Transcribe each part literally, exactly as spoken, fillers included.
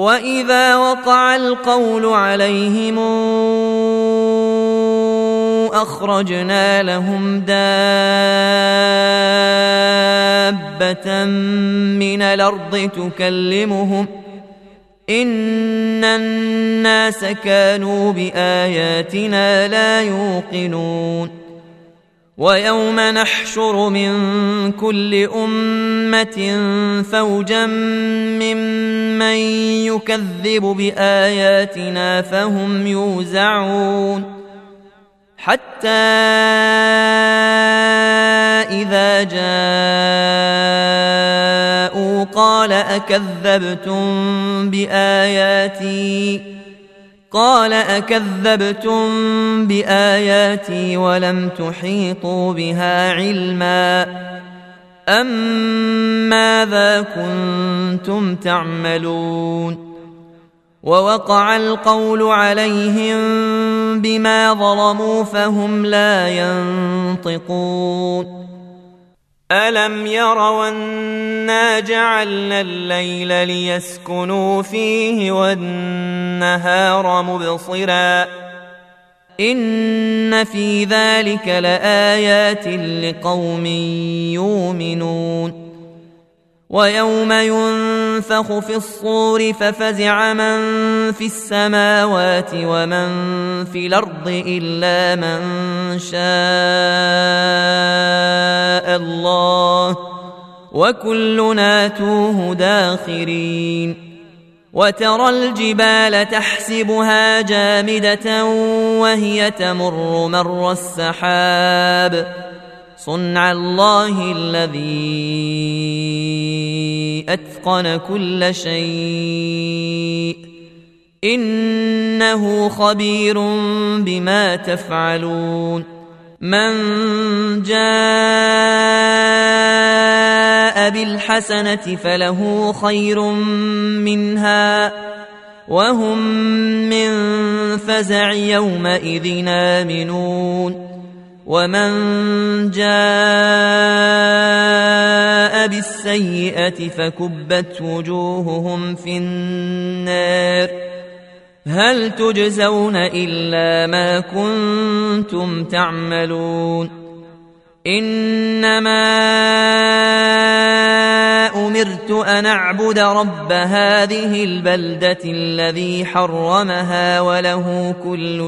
وإذا وقع القول عليهم أخرجنا لهم دابة من الأرض تكلمهم إن الناس كانوا بآياتنا لا يوقنون ويوم نحشر من كل أمة فوجا ممن يكذب بآياتنا فهم يوزعون حتى إذا جاءوا قال أكذبتم بآياتي قال أكذبتم بآياتي ولم تحيطوا بها علما أم ماذا كنتم تعملون ووقع القول عليهم بما ظلموا فهم لا ينطقون ألم يروا أنا جعلنا الليل ليسكنوا فيه والنهار مبصرا إن في ذلك لآيات لقوم يؤمنون ويوم ينفخ في الصور ففزع من في السماوات ومن في الأرض إلا من شاء الله وكلنا توه داخرين وترى الجبال تحسبها جامدة وهي تمر مر السحاب صنع الله الذي أتقن كل شيء إنه خبير بما تفعلون من جاء بالحسنة فله خير منها وهم من فزع يومئذ آمنون ومن جاء بالسيئة فكبت وجوههم في النار هل تجزون إلا ما كنتم تعملون إنما أمرت أن أعبد رب هذه البلدة الذي حرمها وله كل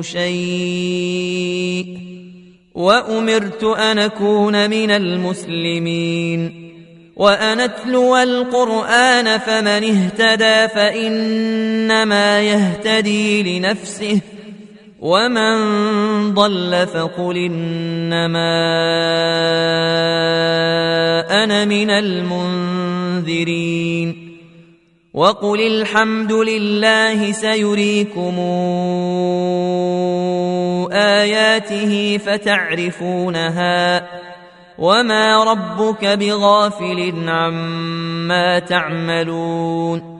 شيء وأمرت أن أكون من المسلمين وأن أتلو القرآن فمن اهتدى فإنما يهتدي لنفسه ومن ضل فقل إنما أنا من المنذرين وقل الحمد لله سيريكم آياته فتعرفونها وما ربك بغافل عما تعملون